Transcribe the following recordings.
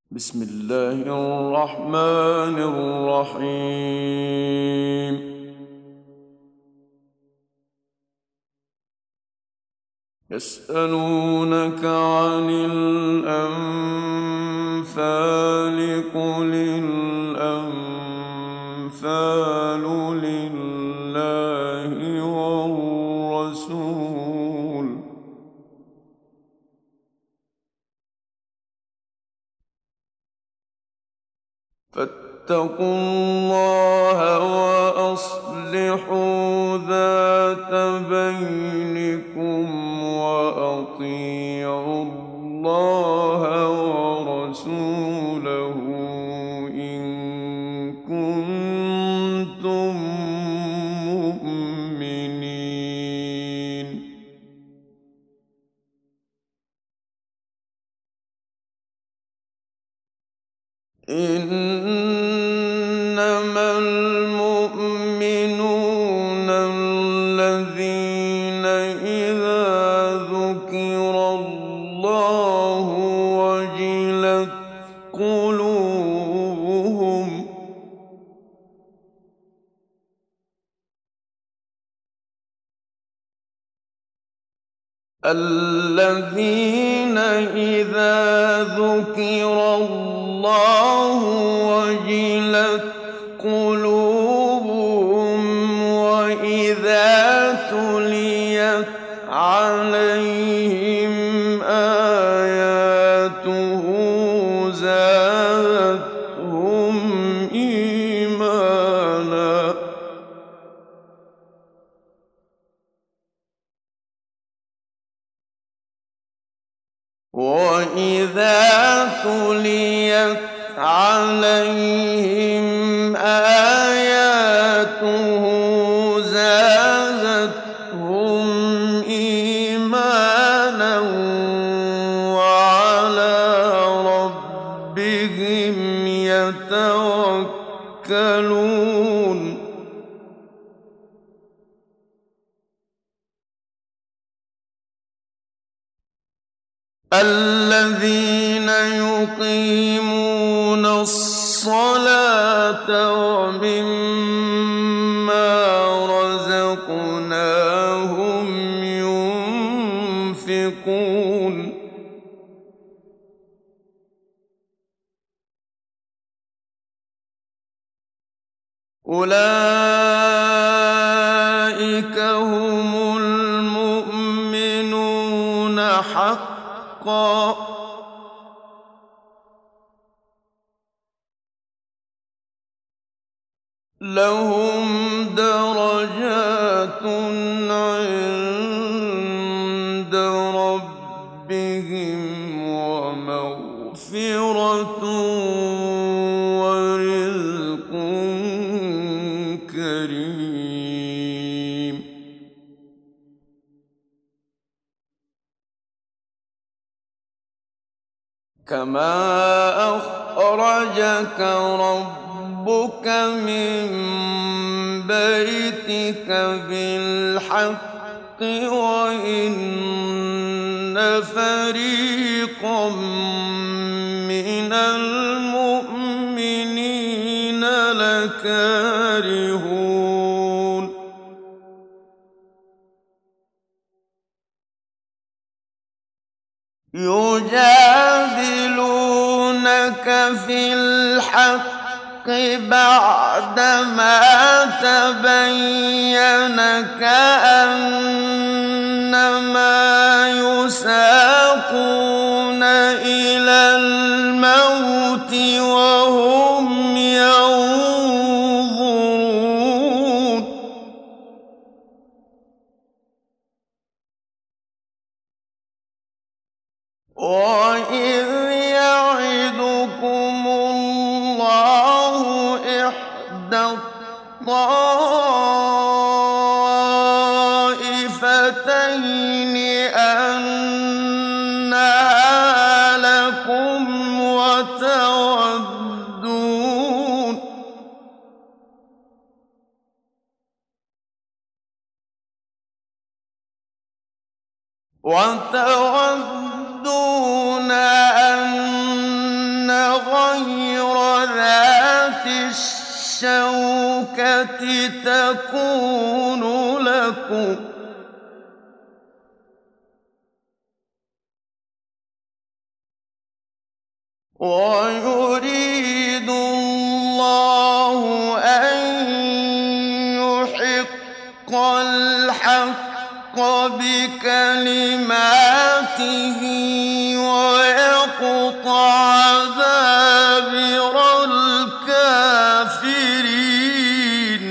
بسم الله الرحمن الرحيم. يسألونك عن الأنفال قل الأنفال لله والرسول فاتقوا الله وأصلحوا ذات بينكم وأطيعوا الله ورسوله إن كنتم مؤمنين. إنما المؤمنون الذين إذا ذكر الله وجلت قلوبهم الذين إذا ذكر الله وجلت قلوبهم وإذا تليت عليهم آياته زادتهم إيمانا وإذا تليت عليهم آياته زادتهم إيمانا وعلى ربهم يتوكلون. الذين يقيمون الصلاة ومما رزقناهم ينفقون. أولئك هم المؤمنون حقا لهم درجات عند ربهم ومغفرة ورزق كريم. كما أخرجك ربك من بيتك بالحق وإن فريقا من المؤمنين لكارهون. يجادلونك في الحق بعدما تبين كأنما يساقون إلى الموت وهم ينظرون. وإذ يعدكم الله إحدى الطائفتين أنها لكم وتودون أن غَيْرَ ذَاتِ الشَّوْكَةِ تَكُونُ لَكُمْ ۖ وَيُرِيدُ اللَّهُ أَن يُحِقَّ الْحَقَّ بِكَلِمَاتِهِ وَيَقْطَعَ دَابِرَ الْكَافِرِينَ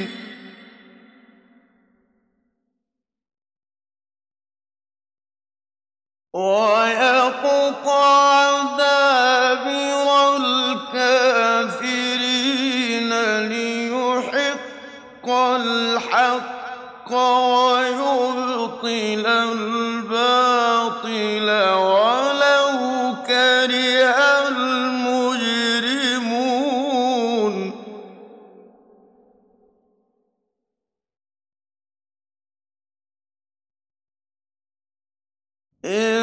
لِيُحِقَّ الْحَقَّ وَيُبْطِلَ الْبَاطِلَ وَلَوْ كَرِهَ الْمُجْرِمُونَ إِن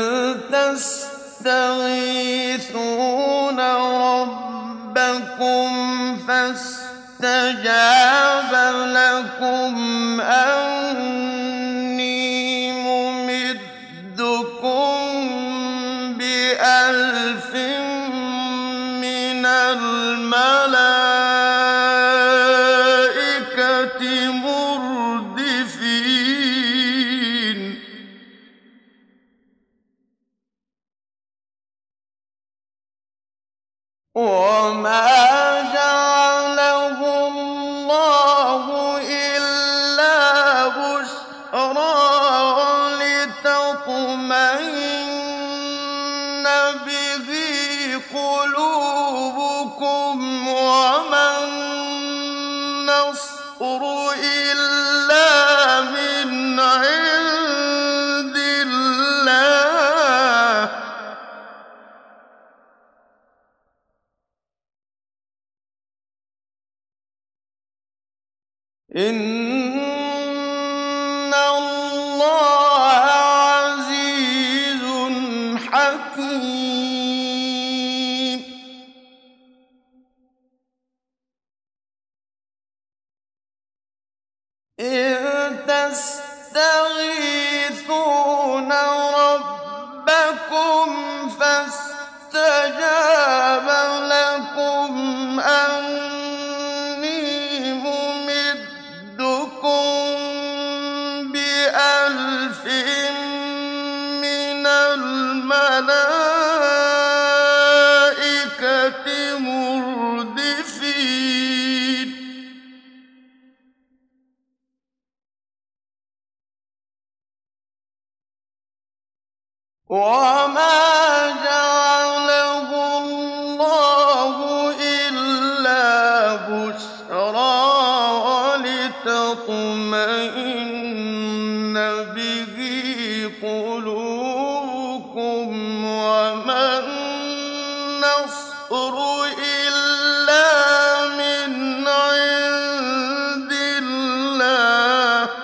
تَسْتَغِيثُونَ رَبَّكُمْ فَاسْتَجَابَ لَكُمْ أَنِّي مُمِدُّكُم بِأَلْفٍ مِّنَ الْمَلَائِكَةِ مُرْدِفِينَ وَمَا جَعَلَهُ اللَّهُ إِلَّا بُشْرَىٰ وَلِتَطْمَئِنَّ بِهِ قُلُوبُكُمْ ۚ وَمَا النَّصْرُ إِلَّا مِنْ عِندِ اللَّهِ ۚ إِنَّ اللَّهَ عَزِيزٌ حَكِيمٌ إِذْ تَسْتَغِيثُونَ رَبَّكُمْ فَاسْتَجَابَ لَكُمْ أَنِّي مُمِدُّكُم بِأَلْفٍ مِّنَ الْمَلَائِكَةِ مُرْدِفِينَ وَمَا جَعَلَهُ اللَّهُ إِلَّا بُشْرَىٰ وَلِتَطْمَئِنَّ بِهِ قُلُوبُكُمْ ۚ وَمَا النَّصْرُ إِلَّا مِنْ عِندِ اللَّهِ ۚ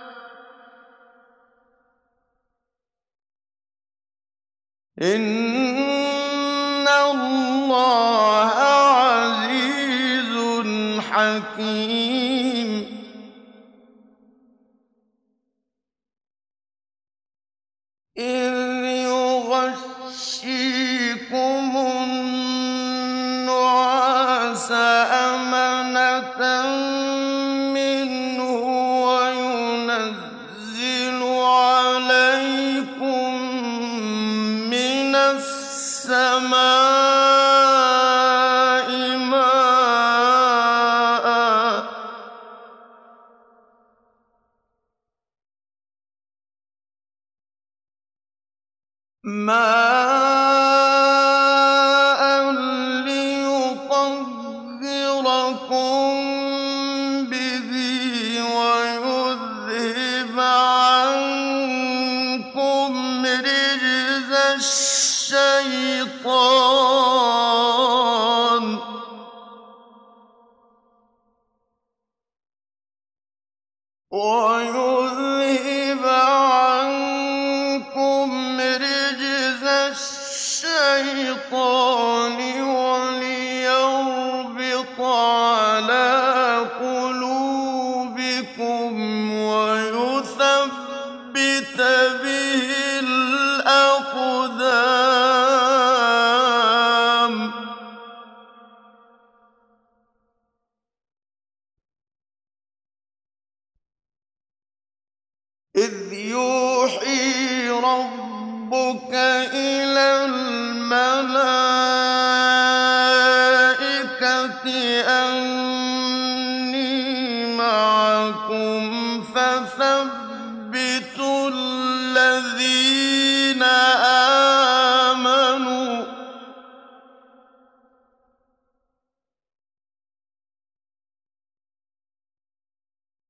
إِنَّ اللَّهَ عَزِيزٌ حَكِيمٌ إِذْ يُغَشِّيكُمُ النُّعَاسَ أَمَنَةً مِّنْهُ وَيُنَزِّلُ عَلَيْكُم مِّنَ السَّمَاءِ مَاءً لِّيُطَهِّرَكُم بِهِ وَيُذْهِبَ عَنكُمْ رِجْزَ الشَّيْطَانِ ولتطمئن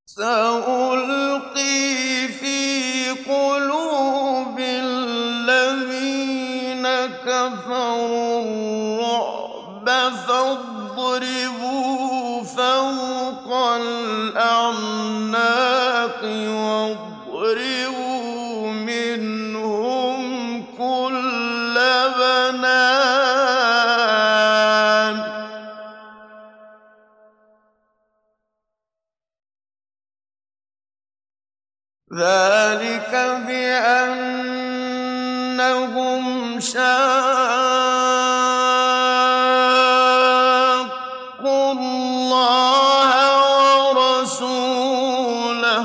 سألقي في قلوب الذين كفروا الرعب فاضربوا فوق الأعناق واضربوا منهم كل بنان ذلك بأنهم شاقوا الله ورسوله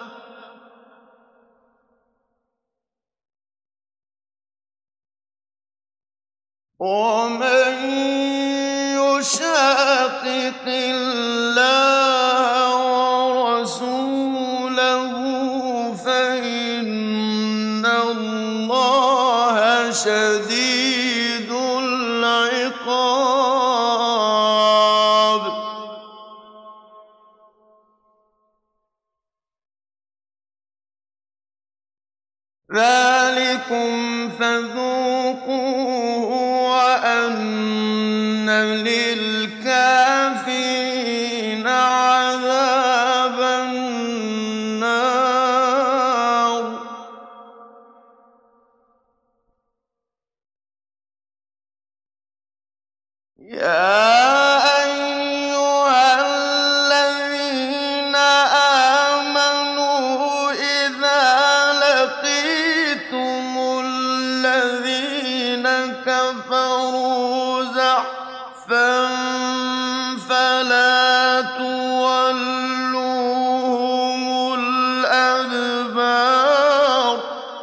ومن يشاقق الله ورسوله فإن الله شديد العقاب ذلكم فذوقوه وأن للكافرين عذاب النار يا أيها الذين آمنوا إذا لقيتم الذين كفروا زحفا فلا تولوهم الأدبار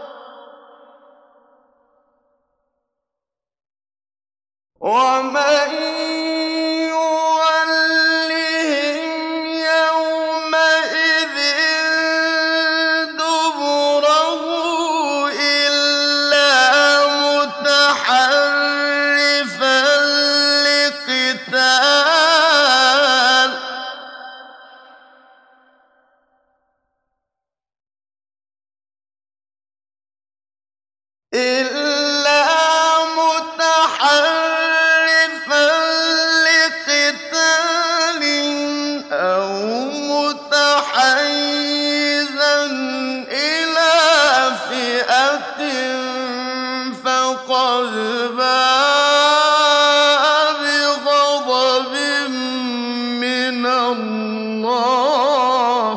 ومن يولهم يومئذ دبره إلا متحرفا لقتال أو متحيزا إلى فئة فقد باء بغضب من الله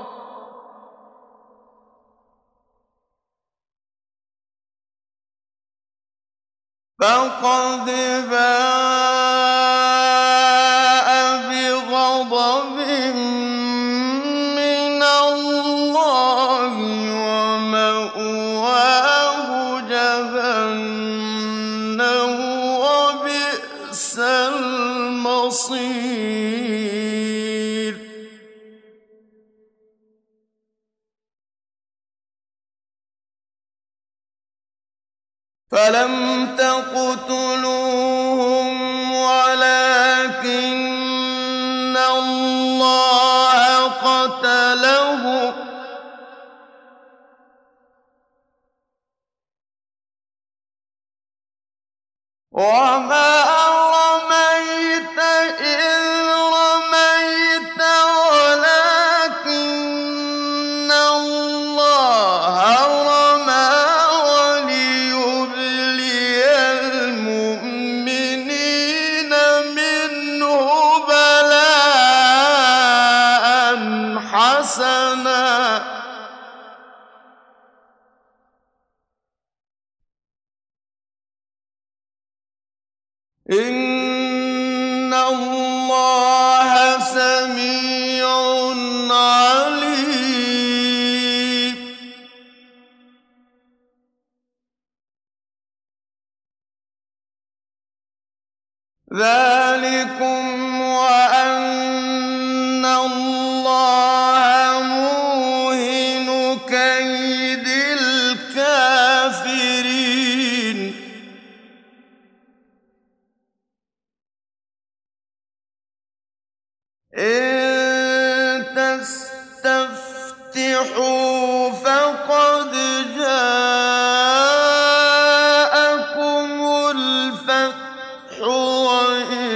فقد باء بغضب من الله ومأواه جهنم وبئس المصير فلم تقتلوهم ولكن الله قتلهم وما رميت إذ رميت ولكن الله رمى وليبلي المؤمنين منه بلاء حسنا إن الله سميع عليم ذلكم وأن الله موهن كيد الكافرين إن تُفْلِحُوا فَقَدْ جَاءَكُمُ الْفَتْحُ ۖ وَإِن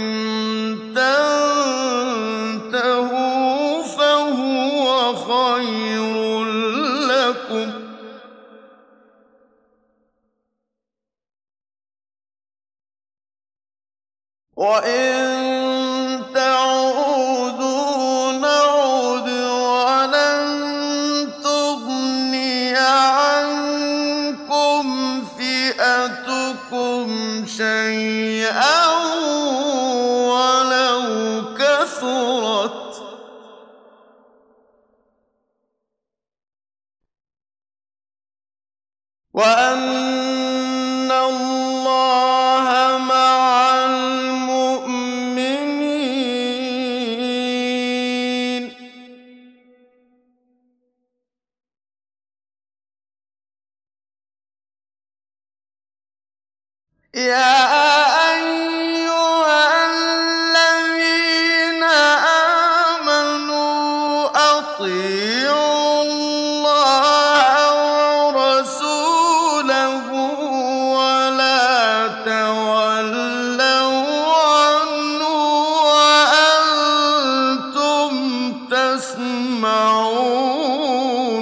تَنتَهُوا فَهُوَ خَيْرٌ لَّكُمْ ۖ وَإِن تَعُودُوا نَعُدْ وَلَن تُغْنِيَ عَنكُمْ فِئَتُكُمْ شَيْئًا وَلَوْ كَثُرَتْ ۚ وَأَنَّ اللَّهَ مَعَ الْمُؤْمِنِينَ. يَا أَيُّهَا الَّذِينَ آمَنُوا أَطِيعُوا اللَّهَ وَرَسُولَهُ وَلَا تَوَلَّوْا عَنْهُ وَأَنتُمْ تَسْمَعُونَ.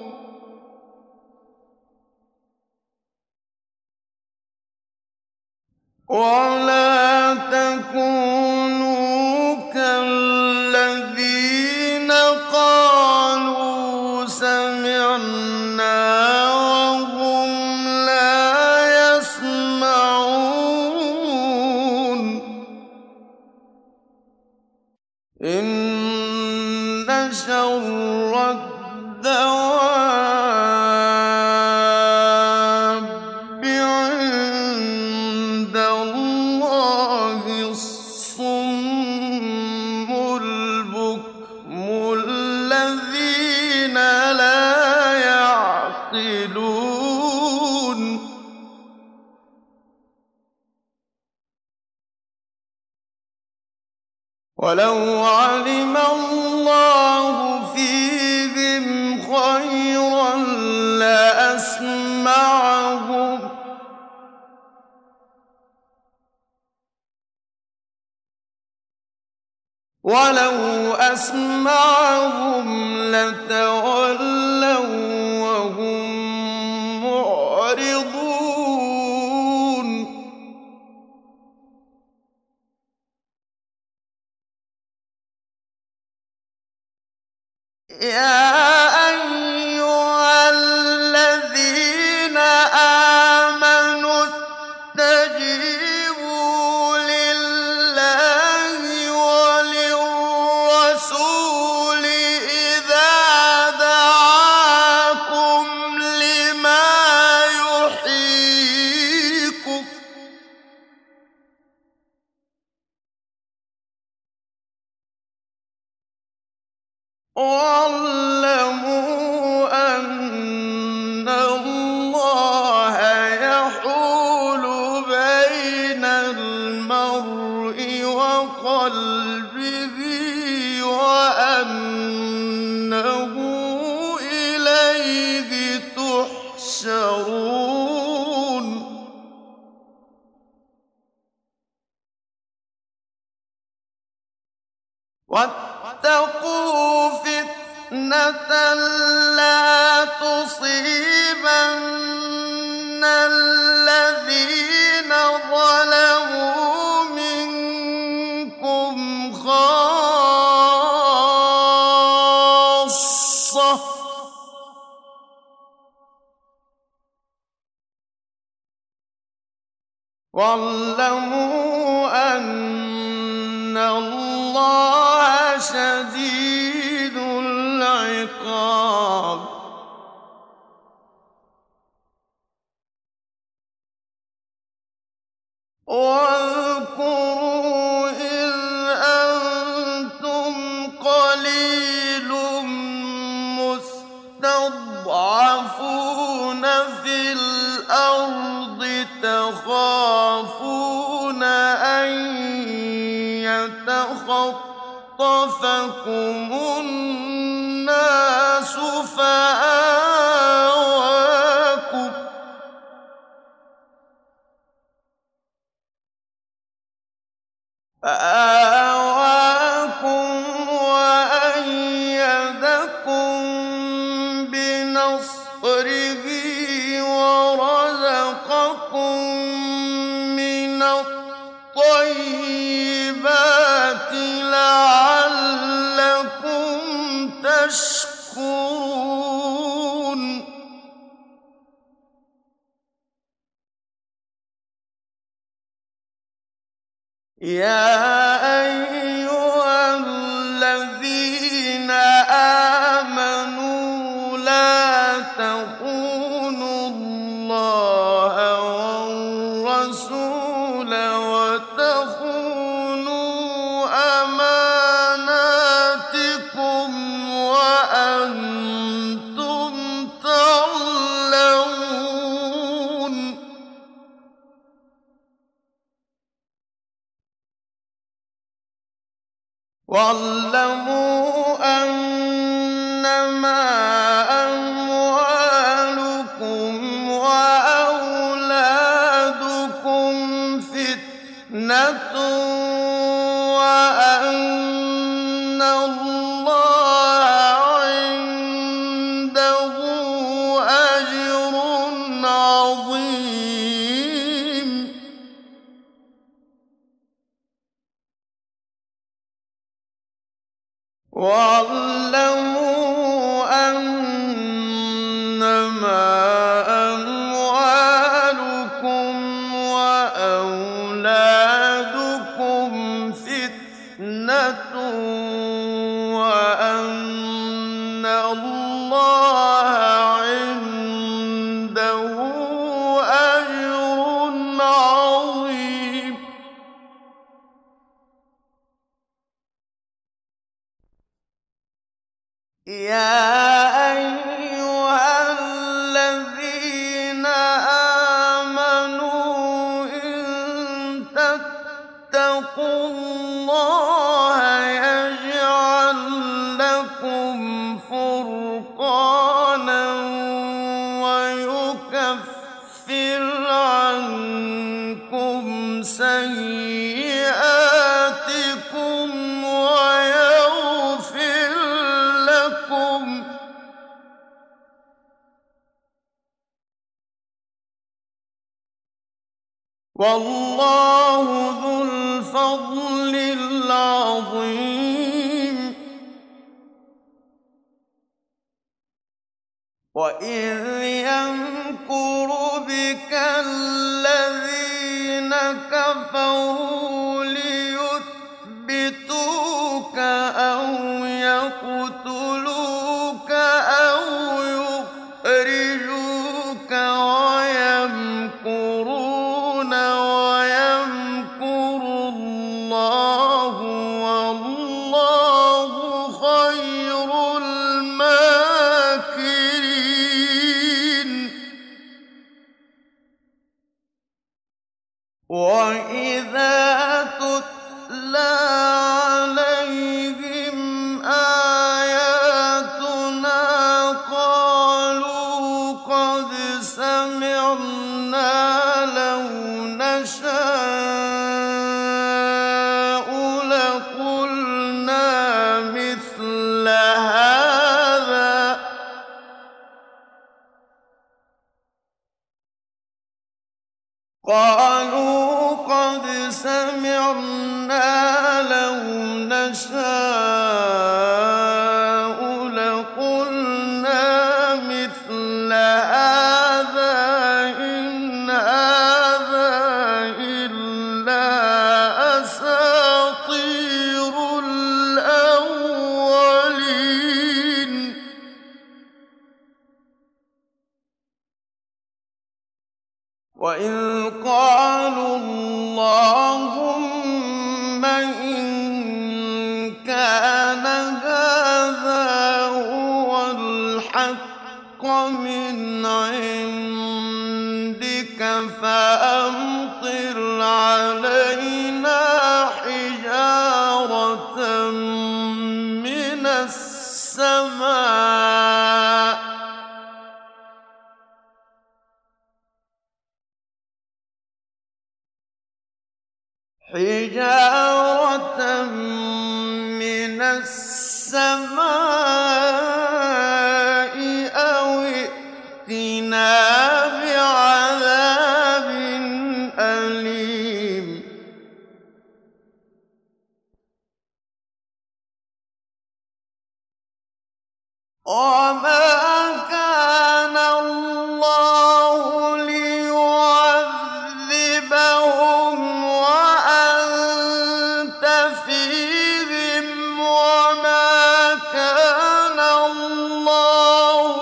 وَلَا تَكُونُوا كَالَّذِينَ قَالُوا سَمِعْنَا وَهُمْ لَا يَسْمَعُونَ. إِنَّ شَرَّ الدَّوَابِّ عِندَ اللَّهِ الصُّمُّ الْبُكْمُ الَّذِينَ لَا يَعْقِلُونَ. وَلَوْ عَلِمَ اللَّهُ فِيهِمْ خَيْرًا لَّأَسْمَعَهُمْ ۖ وَلَوْ أَسْمَعَهُمْ لَتَوَلَّوا وَّهُم مُّعْرِضُونَ. يَا أَيُّهَا الَّذِينَ آمَنُوا اسْتَجِيبُوا لِلَّهِ وَلِلرَّسُولِ إِذَا دَعَاكُمْ لِمَا يُحْيِيكُمْ ۖ وَاعْلَمُوا أَنَّ اللَّهَ يَحُولُ بَيْنَ الْمَرْءِ وَقَلْبِهِ وَأَنَّهُ إِلَيْهِ تُحْشَرُونَ. وَاتَّقُوا فِتْنَةً لَّا تُصِيبَنَّ الَّذِينَ ظَلَمُوا مِنكُمْ خَاصَّةً ۖ وَاعْلَمُوا أَنَّ اللَّهَ شَدِيدُ الْعِقَابِ. وَاذْكُرُوا إِذْ أَنتُمْ قَلِيلٌ مُّسْتَضْعَفُونَ فِي الْأَرْضِ تَخَافُونَ أَن يَتَخَطَّفَكُمُ خَطَّفَكُمُ النَّاسُ فَآوَاكُمْ وَأَيَّدَكُم بِنَصْرِهِ وَرَزَقَكُم مِّنَ الطَّيِّبَاتِ لَعَلَّكُمْ تَشْكُرُونَ يَا أَيُّهَا الَّذِينَ آمَنُوا لَا تَخُونُوا اللَّهَ وَالرَّسُولَ وَتَخُونُوا أَمَانَاتِكُمْ وَأَنتُمْ تَعْلَمُونَ وَاعْلَمُوا أَنَّمَا أَمْوَالُكُمْ وَأَوْلَادُكُمْ فِتْنَةٌ وَأَنَّ اللَّهَ عِندَهُ أَجْرٌ عَظِيمٌ وَاعْلَمُوا أَنَّمَا أَمْوَالُكُمْ وَأَوْلَادُكُمْ فِتْنَةٌ وَأَنَّ اللَّهَ عِندَهُ أَجْرٌ عَظِيمٌ يَا أَيُّهَا الَّذِينَ آمَنُوا إِن تَتَّقُوا اللَّهَ يَجْعَل لَّكُمْ فُرْقَانًا وَيُكَفِّرْ عَنكُمْ سَيِّئَاتِكُمْ وَيَغْفِرْ لَكُمْ وَاللَّهُ ذُو الْفَضْلِ الْعَظِيمِ وَإِذْ يَمْكُرُ بِكَ الَّذِينَ كَفَرُوا لِيُثْبِتُوكَ أَوْ يَقْتُلُوكَ أَوْ يُخْرِجُوكَ وَيَمْكُرُونَ وَيَمْكُرُ اللَّهُ وَاللَّهُ خَيْرُ الْمَاكِرِينَ وَإِذَا تُتْلَىٰ عَلَيْهِمْ آيَاتُنَا قَالُوا قَدْ سَمِعْنَا لَوْ نَشَاءُ لَقُلْنَا مِثْلَ هَٰذَا إِنْ هَٰذَا إِلَّا أَسَاطِيرُ الْأَوَّلِينَ وَإِذْ قَالُوا اللَّهُمَّ إِن كَانَ هَٰذَا هُوَ الْحَقَّ مِنْ عِندِكَ فَأَمْطِرْ عَلَيْنَا حِجَارَةً حِجَارَةً مِّنَ السَّمَاءِ أَوْ ائْتِنَا بِعَذَابٍ أَلِيمٍ وَمَا كَانَ اللَّهُ لِيُعَذِّبَهُمْ وَأَنتَ فِيهِمْ وَمَا كَانَ اللَّهُ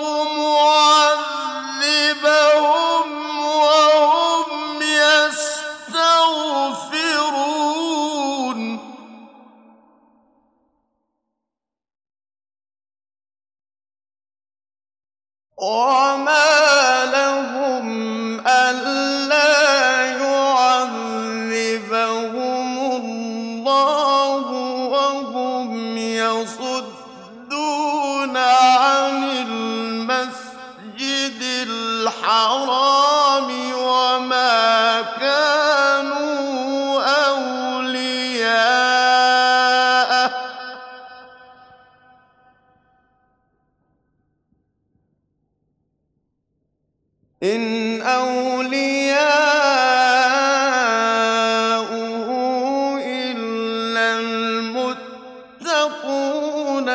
مُعَذِّبَهُمْ وَهُمْ يَسْتَغْفِرُونَ وَمَا لَهُمْ أَلَّا يُعَذِّبَهُمُ اللَّهُ وَهُمْ يَصُدُّونَ عَنِ الْمَسْجِدِ الْحَرَامِ وَمَا كَانُوا أَوْلِيَاءَهُ إِنْ أَوْلِيَاؤُهُ إِلَّا الْمُتَّقُونَ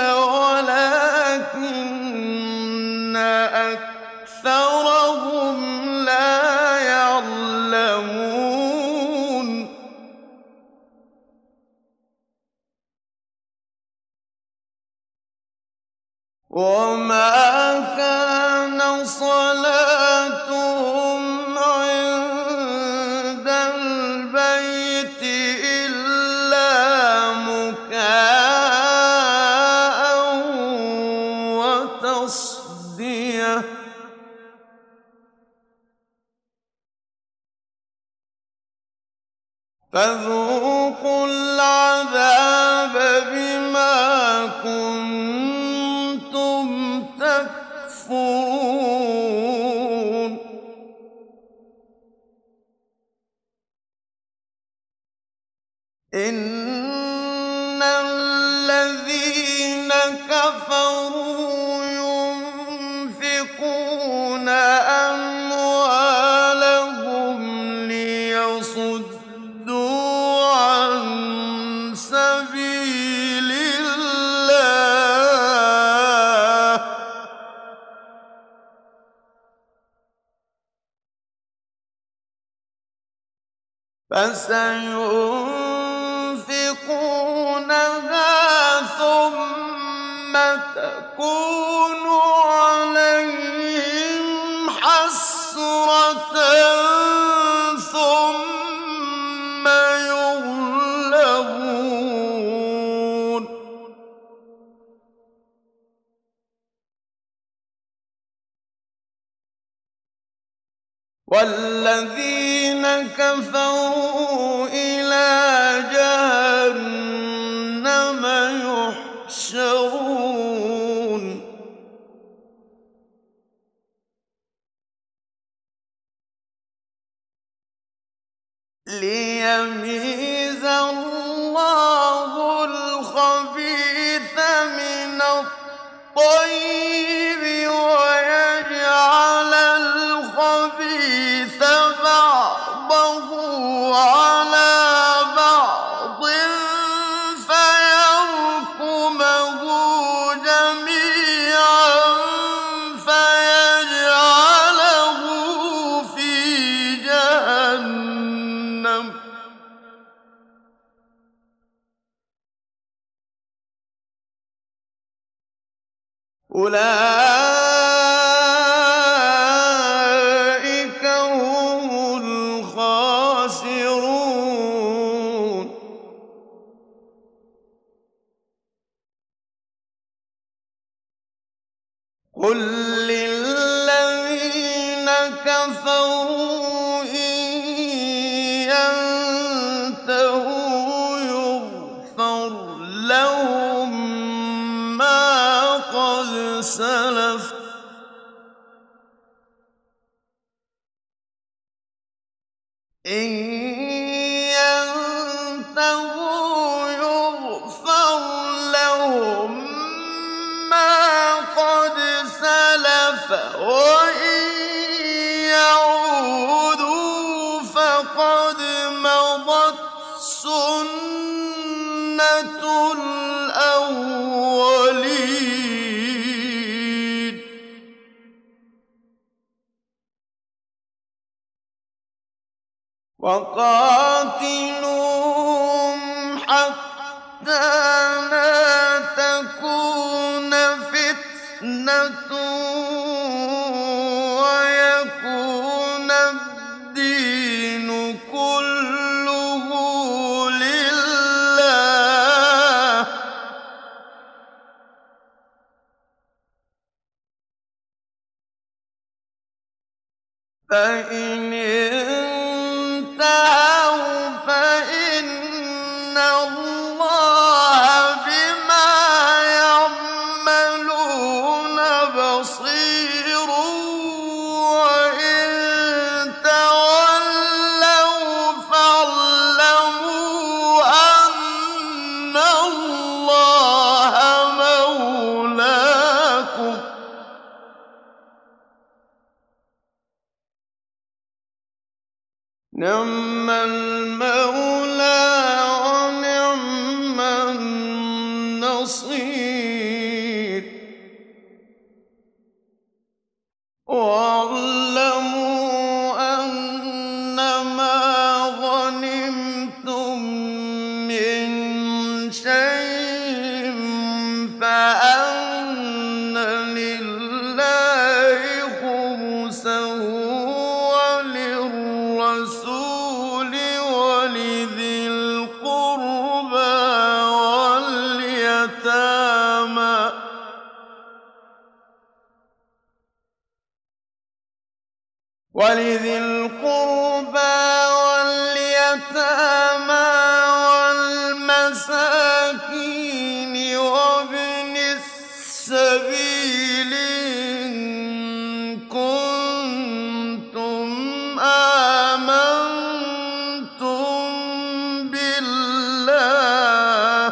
وَلَٰكِنَّ أَكْثَرَهُمْ لَا يَعْلَمُونَ وَمَا كَانَ صَلَاتُهُمْ عِندَ الْبَيْتِ إِلَّا مُكَاءً وَتَصْدِيَةً فَذُوقُوا الْعَذَابَ بِمَا كُنتُمْ تَكْفُرُونَ إِنَّ الَّذِينَ كَفَرُوا يُنفِقُونَ أَمْوَالَهُمْ لِيَصُدُّوا عَن سَبِيلِ اللَّهِ فَسَيُنفِقُونَهَا ثُمَّ تَكُونُ عَلَيْهِمْ حَسْرَةً ثُمَّ يُغْلَبُونَ وَالَّذِينَ كَفَرُوا إِلَىٰ جَهَنَّمَ يُحْشَرُونَ لِيَمِيزَ اللَّهُ الْخَبِيثَ مِنَ الطَّيِّبِ وَيَجْعَلَ الْخَبِيثَ بَعْضَهُ عَلَىٰ بَعْضٍ فَيَرْكُمَهُ جَمِيعًا فَيَجْعَلَهُ فِي جَهَنَّمَ أُولَٰئِكَ هُمُ الْخَاسِرُونَ قُل لِّلَّذِينَ كَفَرُوا إِن يَنتَهُوا يُغْفَرْ لَهُم مَّا قَدْ سَلَفَ إِن يغفر لهم ما قد سلف وإن يعودوا فقد مضت سنة الأولين وقاتلوهم حتى لا تكون فتنة ويكون الدين كله لله فإن انتهوا فإن الله بما يعملون بصير وإن تولوا فاعلموا أن الله مولاكم نعم المولى ونعم النصير واعلموا أنما غنمتم من شيء فأن لله خمسه وللرسول ولذي القربى واليتامى والمساكين وابن السبيل إن كنتم آمنتم بالله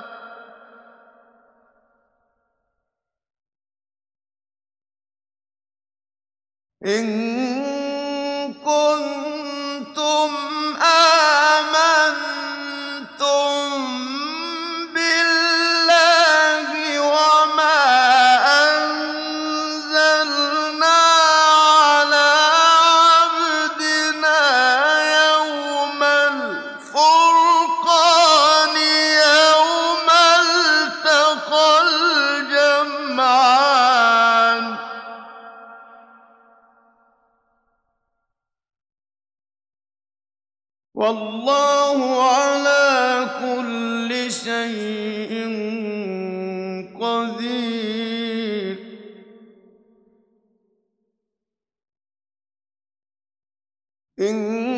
إن كنتم آمنتم بالله وما أنزلنا على عبدنا يوم الفرقان يوم التقى الجمعان والله على كل شيء قدير إن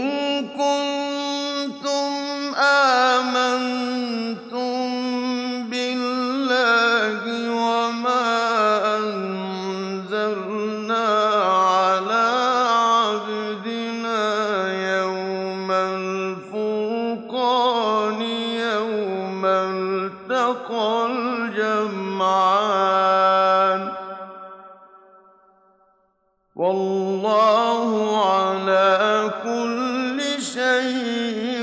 كنتم آمنتم بالله وما أنزلنا على عبدنا يوم الفرقان يوم التقى الجمعان والله على كل شيء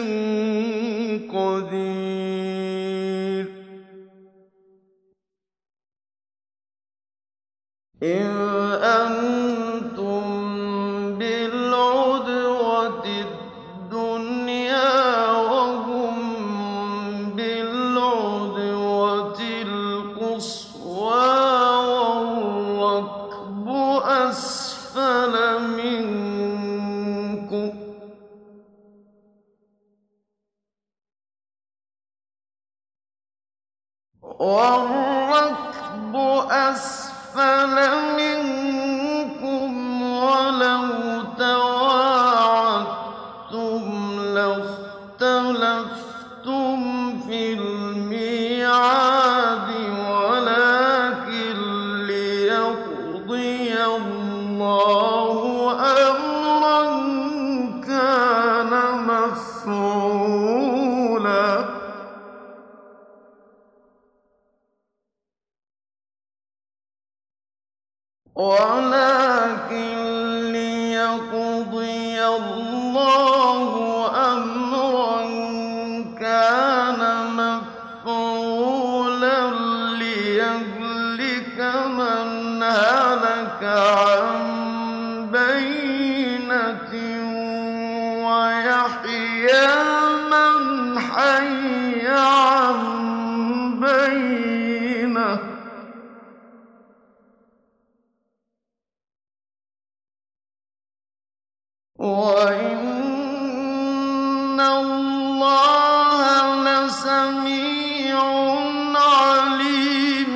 قدير إذ أنتم بالعدوة الدنيا وهم بالعدوة القصوى والركب أسفل منكم ولو تواعدتم لاختلفتم في الميعاد ولكن ليقضي الله أمرا كان مفعولا وَلَٰكِن لِّيَقْضِيَ اللَّهُ أَمْرًا كَانَ مَفْعُولًا لِّيَهْلِكَ مَنْ هَلَكَ عَن بَيِّنَةٍ وَيَحْيَىٰ مَنْ حَيَّ عَن بَيِّنَةٍ ۗ وَإِنَّ اللَّهَ لَسَمِيعٌ عَلِيمٌ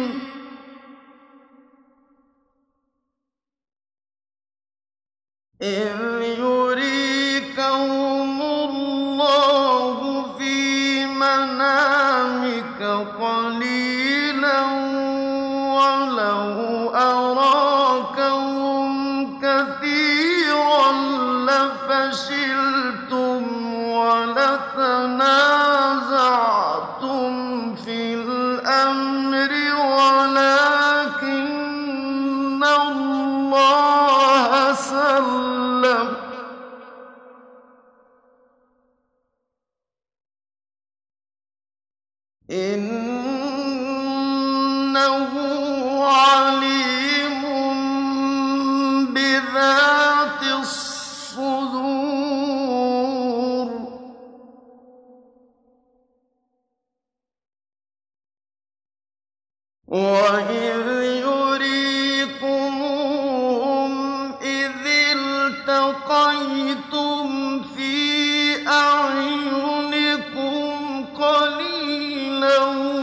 إِذْ يُرِيكَهُمُ اللَّهُ فِي مَنَامِكَ قَلِيلًا وَلَوْ أَرَاكَهُمْ كَثِيرًا لَّفَشِلْتُمْ وَلَتَنَازَعْتُمْ فِي الْأَمْرِ وَلَٰكِنَّ اللَّهَ سَلَّمَ ۗ إِنَّهُ عَلِيمٌ بِذَاتِ الصُّدُورِ وَإِذْ يُرِيكُمُوهُمْ إِذِ الْتَقَيْتُمْ فِي أَعْيُنِكُمْ قَلِيلًا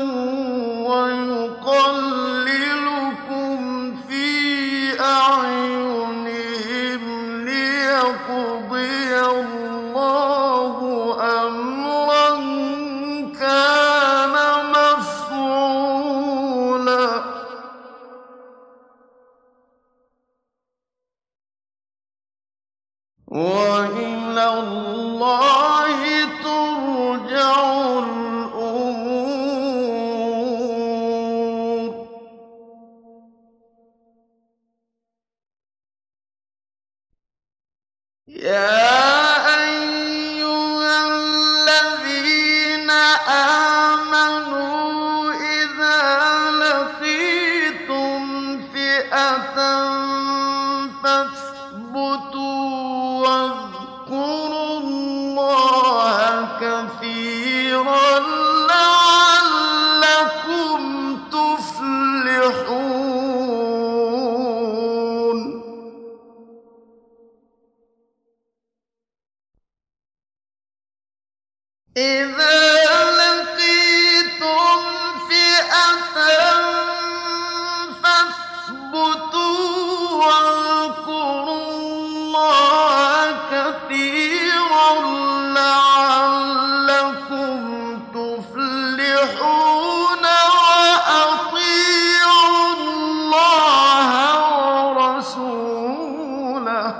وَيُقَلِّلُكُمْ فِي أَعْيُنِهِمْ لِيَقْضِيَ اللَّهُ أَمْرًا كَانَ مَفْعُولًا ۗ وَإِلَى اللَّهِ تُرْجَعُ الْأُمُورُ يَا أَيُّهَا الَّذِينَ آمَنُوا إِذَا لَقِيتُمْ فِئَةً فَاثْبُتُوا وَاذْكُرُوا اللَّهَ كَثِيرًا لَّعَلَّكُمْ تُفْلِحُونَ إِذَا لَقِيتُمْ فِئَةً فَاثْبُتُوا وَاذْكُرُوا اللَّهَ كَثِيرًا لَّعَلَّكُمْ تُفْلِحُونَ وَأَطِيعُوا اللَّهَ وَرَسُولَهُ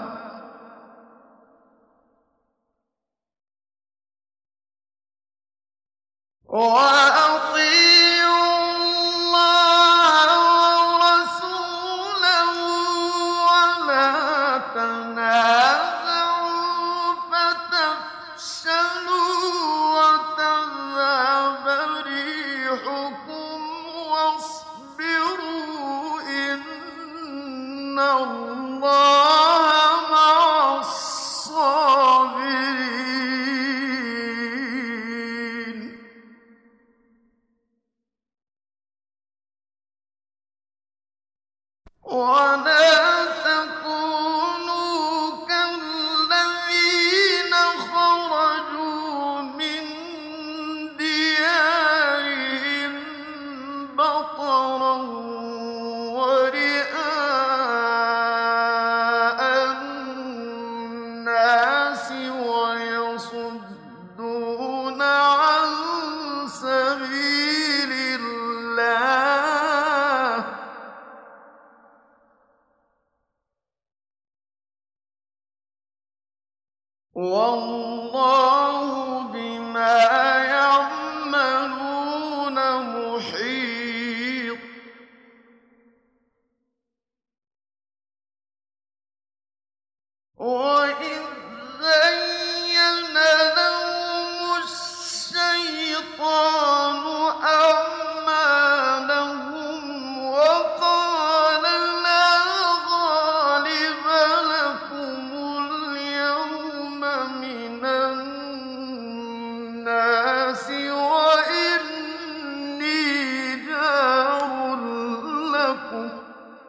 وَلَا تَنَازَعُوا فَتَفْشَلُوا وَتَذْهَبَ رِيحُكُمْ وَاصْبِرُوا ۚ إِنَّ اللَّهَ مَعَ الصَّابِرِينَ وَلَا تَكُونُوا كَالَّذِينَ خَرَجُوا مِن دِيَارِهِم بَطَرًا وَرِئَاءَ النَّاسِ وَيَصُدُّونَ عَن سَبِيلِ اللَّهِ الشَّيْطَانُ أَعْمَالَهُمْ وَقَالَ لَا غَالِبَ لَكُمُ الْيَوْمَ مِنَ النَّاسِ وَإِنِّي جَارٌ لَّكُمْ ۖ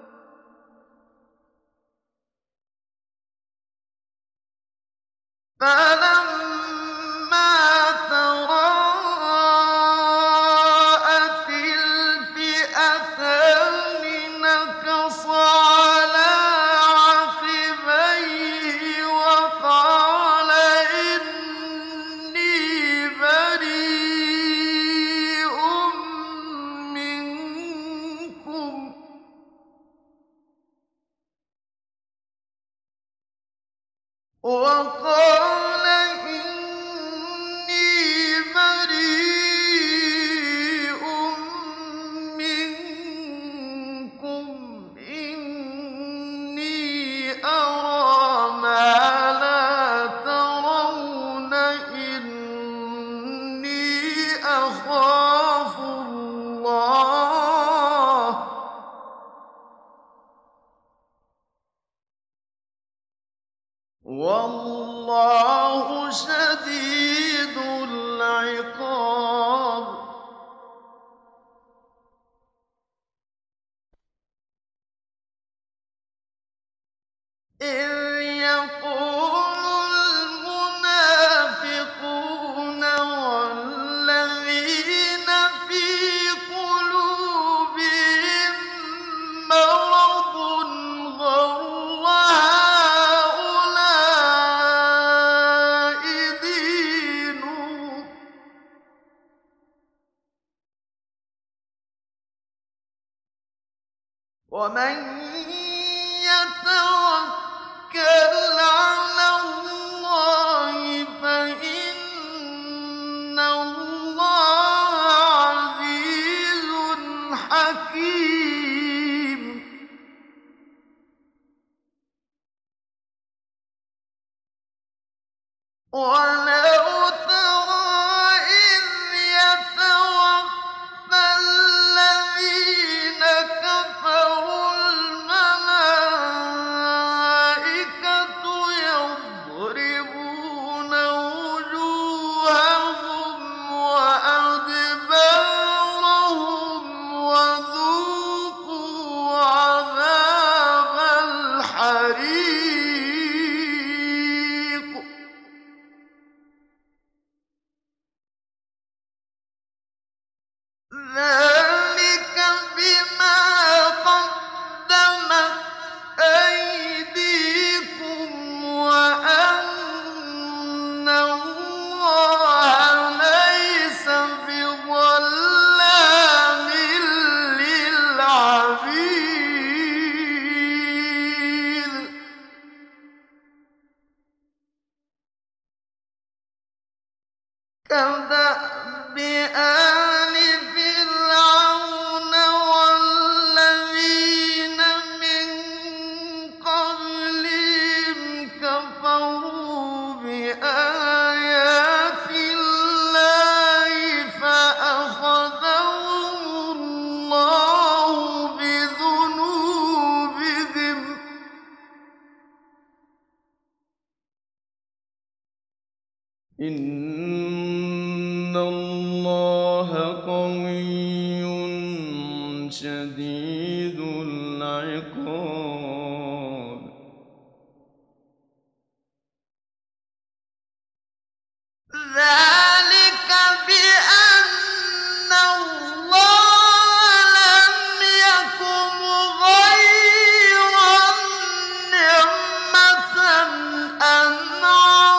فَلَمَّا تَرَاءَتِ الْفِئَتَانِ نَكَصَ عَلَىٰ عَقِبَيْهِ وَقَالَ إِنِّي بَرِيءٌ مِّنكُمْ إِنِّي أَرَىٰ مَا لَا تَرَوْنَ إِنِّي أَخَافُ اللَّهَ ۚ وَاللَّهُ شَدِيدُ الْعِقَابِ. إِذْ يَقُولُ الْمُنَافِقُونَ وَالَّذِينَ فِي قُلُوبِهِم مَّرَضٌ غَرَّ هَٰؤُلَاءِ دِينُهُمْ ۗ وَمَن يَتَوَكَّلْ عَلَى اللَّهِ فَإِنَّ اللَّهَ عَزِيزٌ حَكِيمٌ. وَلَوْ تَرَىٰ إِذْ يَتَوَفَّى الَّذِينَ كَفَرُوا الْمَلَائِكَةُ يَضْرِبُونَ وُجُوهَهُمْ وَأَدْبَارَهُمْ وَذُوقُوا عَذَابَ الْحَرِيقِ. ذَٰلِكَ بِمَا قَدَّمَتْ أَيْدِيكُمْ وَأَنَّ اللَّهَ لَيْسَ بِظَلَّامٍ لِّلْعَبِيدِ. كَدَأْبِ آلِ فِرْعَوْنَ وَالَّذِينَ مِن قَبْلِهِمْ كَفَرُوا بِآيَاتِ اللَّهِ فَأَخَذَهُمُ اللَّهُ بِذُنُوبِهِمْ ۗ إِنَّ اللَّهَ قَوِيٌّ شَدِيدُ الْعِقَابِ. ذَٰلِكَ بِأَنَّ اللَّهَ لَمْ يَكُ مُغَيِّرًا نِّعْمَةً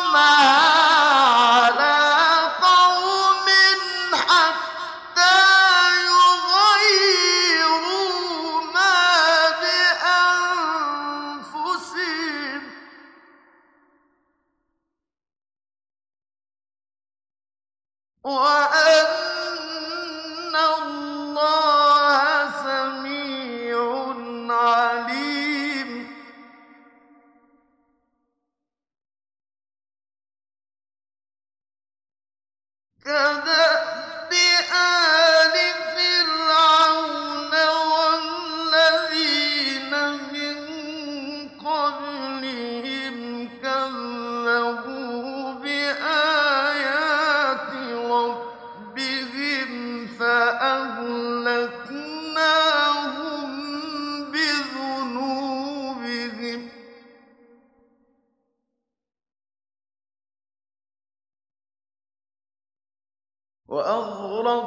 أَنْعَمَهَا عَلَىٰ قَوْمٍ حَتَّىٰ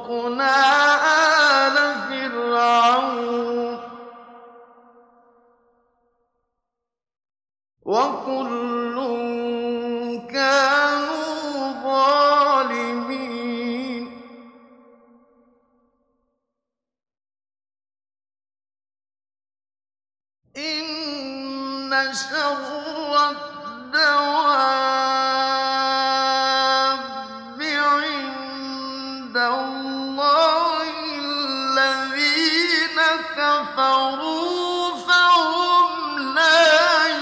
وأغرقنا آل فرعون وكل كانوا ظالمين إن شر الدواب عند الله الذين كفروا فهم لا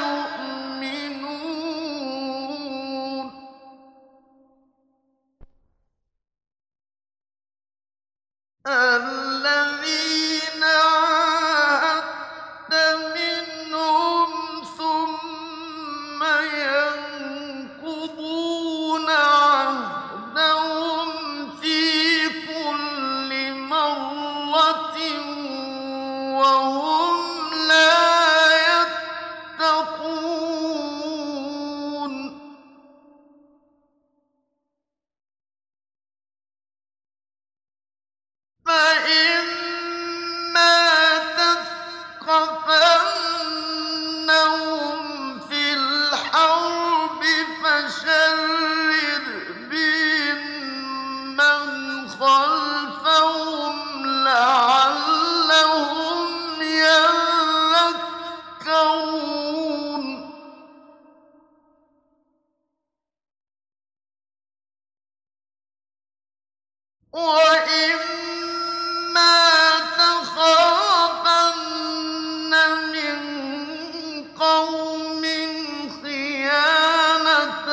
يؤمنون الذين عاهدت منهم ثم ينقضون عهدهم في كل مرة وهم لا يتقون فإما تثقفنهم في الحرب فشرد بهم من خلفهم لعلهم يذكرون وإما تخافن من قوم خيانة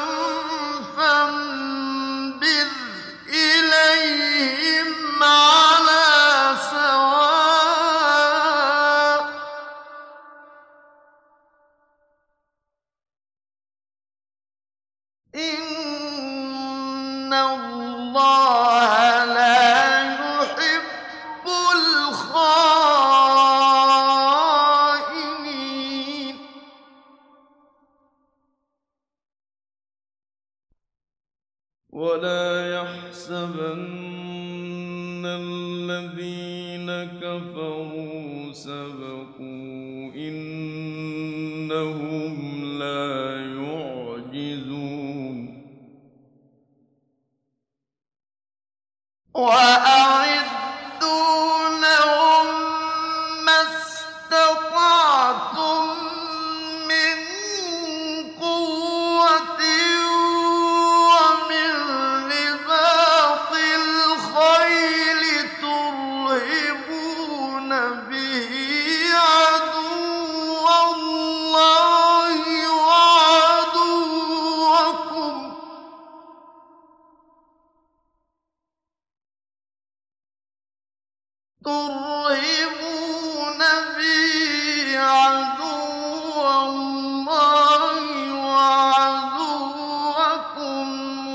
فانبذ إليهم على سواء إن الله لا يحب الخائنين ولا يحسبن الذين كفروا سبقوا إنهم لا يعجزون وأعدوا لهم ما استطعتم من قوة ومن رباط الخيل ترهبون به عدو الله وعدوكم ترهبون به عدو الله وعدوكم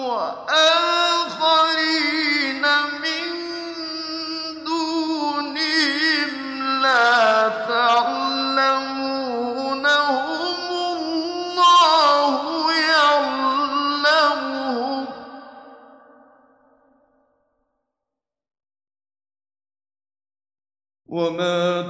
وآخرين من دونهم لا تعلمونهم الله يعلمهم وما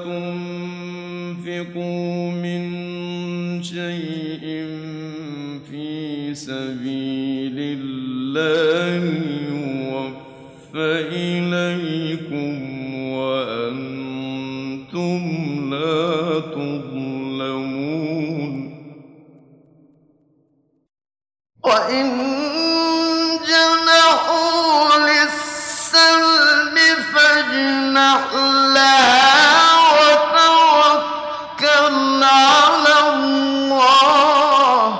تنفقوا من شيء في سبيل الله يوفى إليكم وأنتم لا تظلمون وإن جنحوا للسلم فاجنح لها وتوكل على الله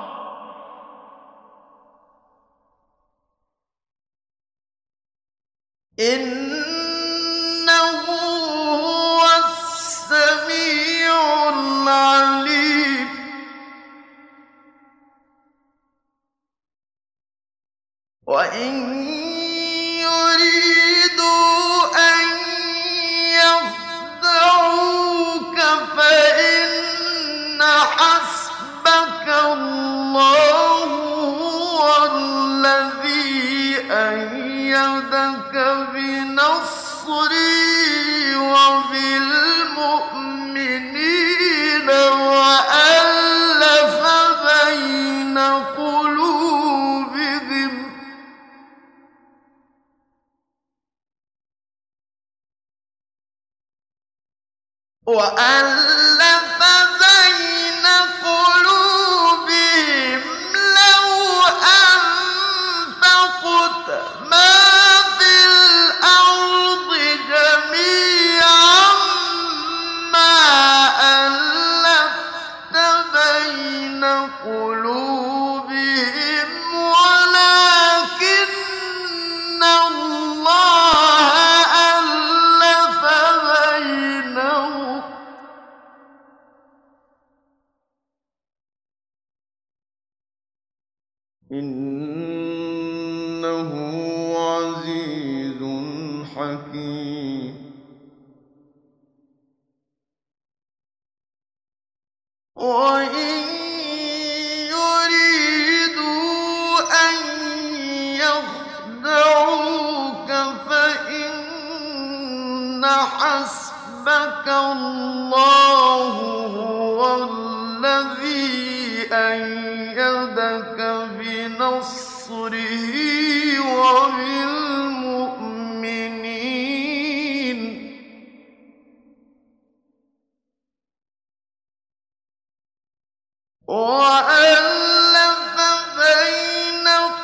إنه هو السميع العليم وإن يريدوا أن يخدعوك فإن حسبك الله هو الذي أيدك به بنصري وبالمؤمنين وألف بين قلوبهم لو أنفقت ما في الأرض جميعا ما ألفت بين قلوبهم ولكن الله ألف بينهم إنه عزيز حكيم وإن يريدوا أن يخدعوك فإن حسبك الله هو الذي أيدك بنصره وبالمؤمنين وألف بين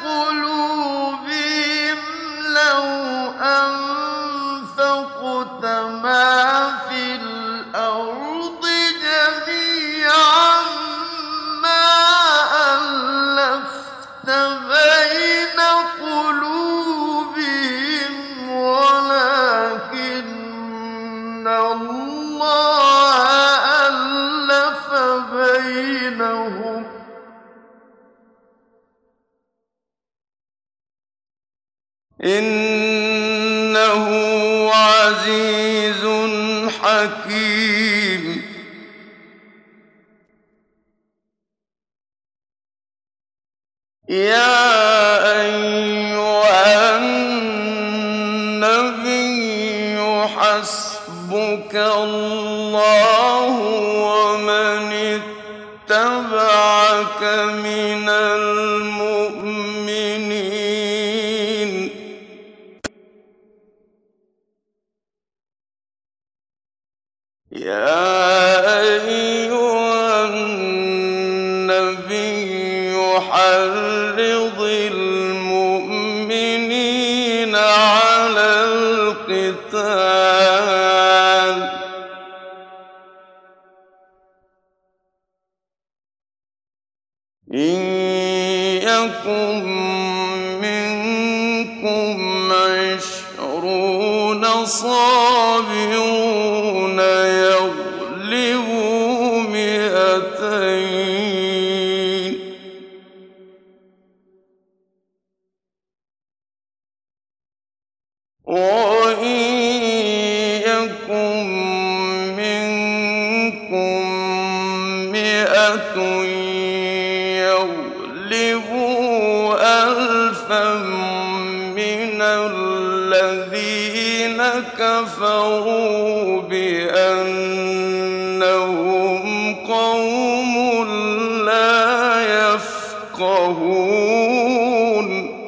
قلوبهم لو أنفقت ما في الأرض جميعا ما ألفت بين قلوبهم ولكن الله ألف بينهم إنه عزيز حكيم يا أيها النبي حسبك الله ومن اتبعك من المؤمنين يا أيها النبي حرض المؤمنين على القتال إن يكن منكم 20 صابرون يغلبوا 200 وإن يكن منكم 100 يغلبوا 1000 من الذين كفروا بأنهم قوم لا يفقهون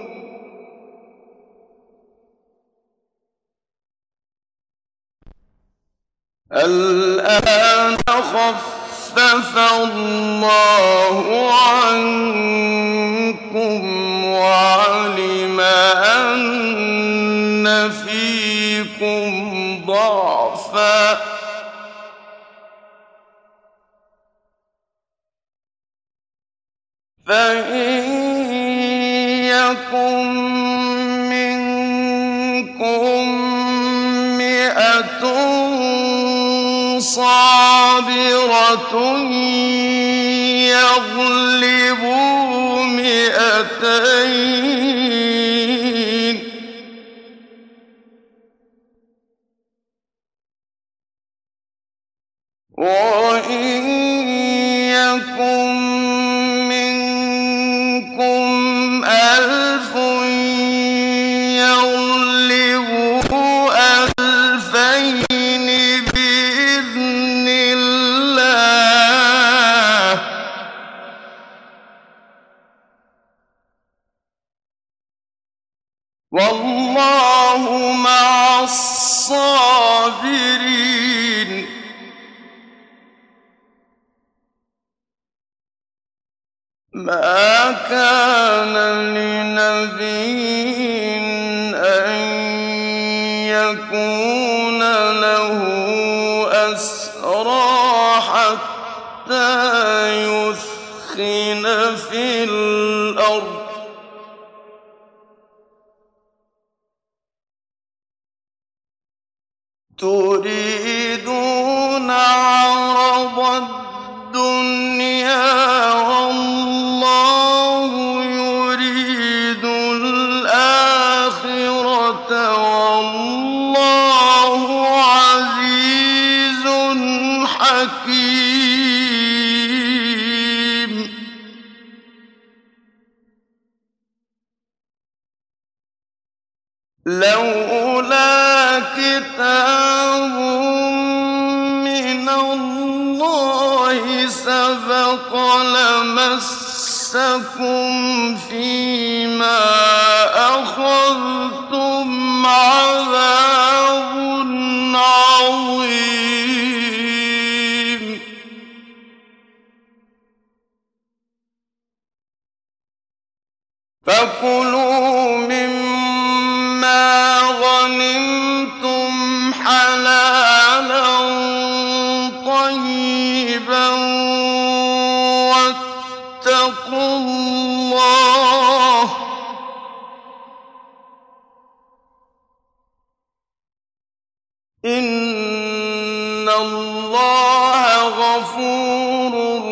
الآن خفف الله عنكم وعلم أن فيكم ضعفا فإن يكن منكم 100 صابرة يغلبوا 200 وإن يكن منكم 1000 يغلبوا وَاللَّهُ مَعَ الصَّابِرِينَ مَا كَانَ لِنَبِيٍّ أَن يَكُونَ لَهُ أَسْرَىٰ حَتَّىٰ يُثْخِنَ فِي الْأَرْضِ ۚ تُرِيدُونَ عَرَضَ الدُّنْيَا وَاللَّهُ يُرِيدُ الْآخِرَةَ ۗ وَاللَّهُ عَزِيزٌ حَكِيمٌ لولا كتاب من الله سبق لمسكم فيما أخذتم عذاب عظيم فكلوا مما غنمتم حلالا طيبا واتقوا الله إن الله غفور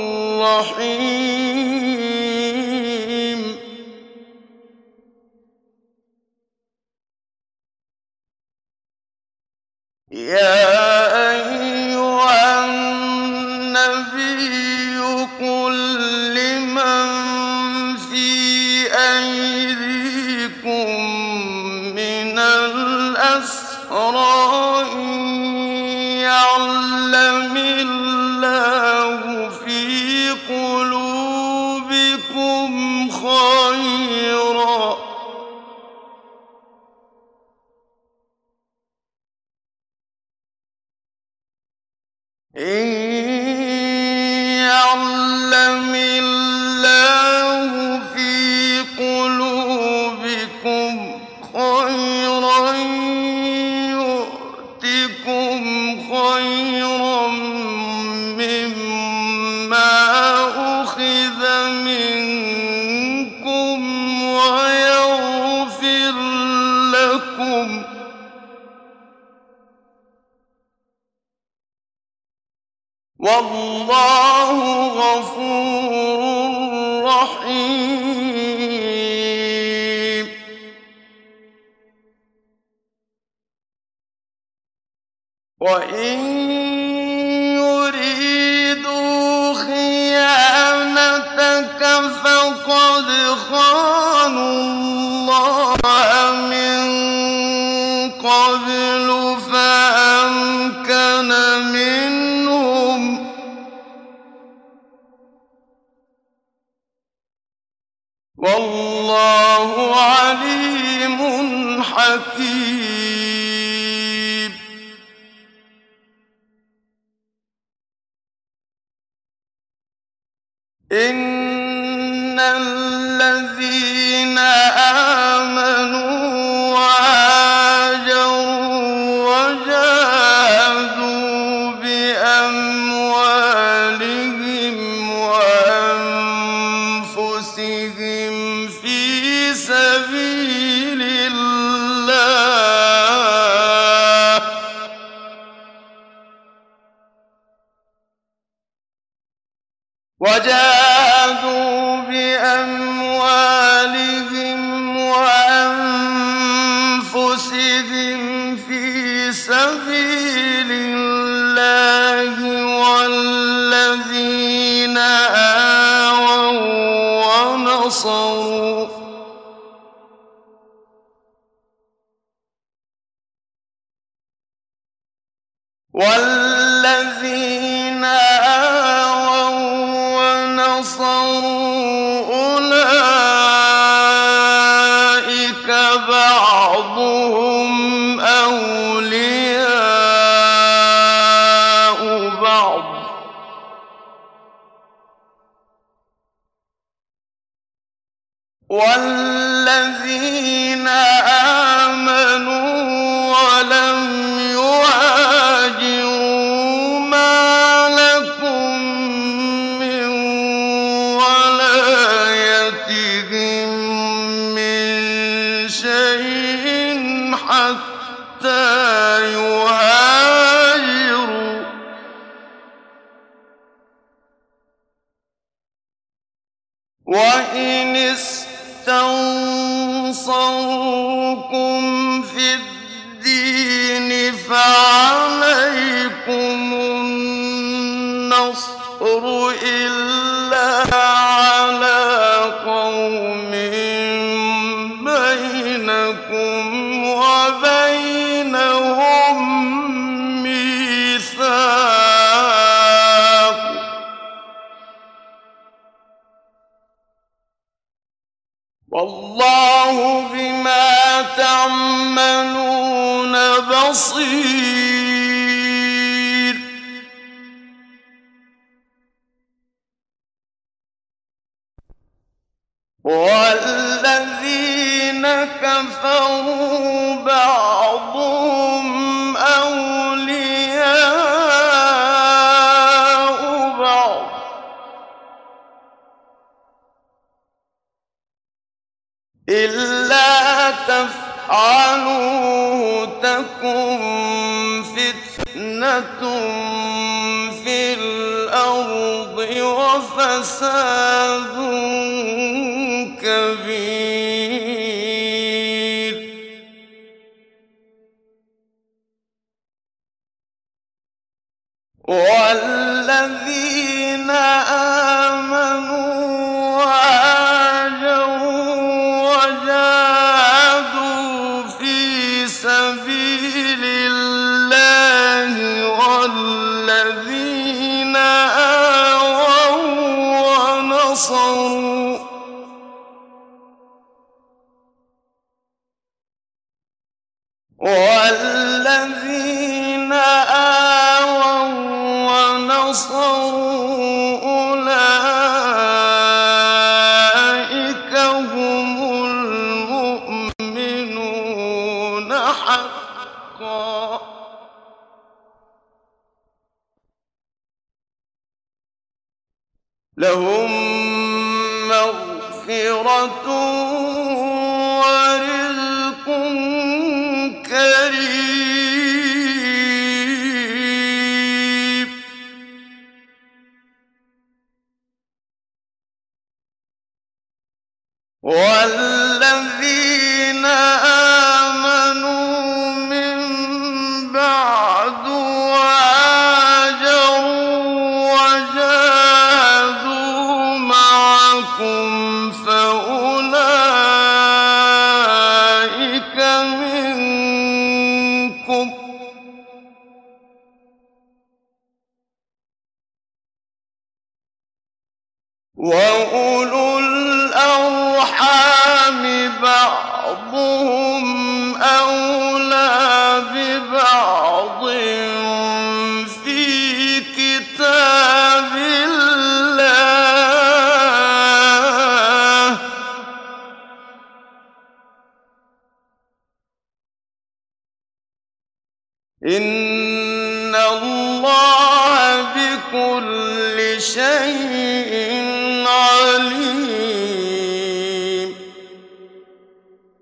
رحيم يا أيها النبي قل لمن في أيديكم من الأسرى إن يعلم الله في قلوبكم خيرا إن يعلم الله في قلوبكم خيرا يؤتكم خيرا مما أخذ منكم ويغفر لكم والله غفور رحيم وإن يريدوا خيانتك فقد خانوا الله من قبل فأمكن منهم والله عليم حكيم إن الذين آمنوا وهاجروا وجاهدوا بأموالهم وأنفسهم في سبيل الله والذين آووا ونصروا أولئك بعض أَوْلِيَاءُ بَعْضٍ ۚ وَالَّذِينَ آمَنُوا وَلَمْ يُهَاجِرُوا مَا لَكُم مِّن وَلَايَتِهِم مِّن شَيْءٍ حَتَّىٰ يُهَاجِرُوا ۚ وَإِنِ اسْتَنصَرُوكُمْ فِي الدِّينِ فَعَلَيْكُمُ النَّصْرُ إِلَّا عَلَىٰ قَوْمٍ بَيْنَكُمْ وَبَيْنَهُم مِّيثَاقٌ ۗ وَاللَّهُ بِمَا تَعْمَلُونَ بَصِيرٌ. وَالَّذِينَ كَفَرُوا بَعْضُهُمْ أَوْلِيَاءُ بَعْضٍ ۚ إِلَّا تَفْعَلُوهُ تَكُن فِتْنَةٌ فِي الْأَرْضِ وَفَسَادٌ كَبِيرٌ. وَالَّذِينَ آمَنُوا وَهَاجَرُوا وَجَاهَدُوا فِي سَبِيلِ اللَّهِ وَالَّذِينَ آوَوا ونصروا أُولَٰئِكَ هُمُ الْمُؤْمِنُونَ حَقًّا ۚ لَّهُم مَّغْفِرَةٌ وَرِزْقٌ كَرِيمٌ. وَالَّذِينَ آمَنُوا مِن بَعْدُ وَهَاجَرُوا وَجَاهَدُوا مَعَكُمْ فَأُولَٰئِكَ مِنكُمْ ۚ وَأُولُو الْأَرْحَامِ بَعْضُهُمْ أَوْلَىٰ بِبَعْضٍ فِي كِتَابِ اللَّهِ ۗ إِنَّ اللَّهَ بِكُلِّ شَيْءٍ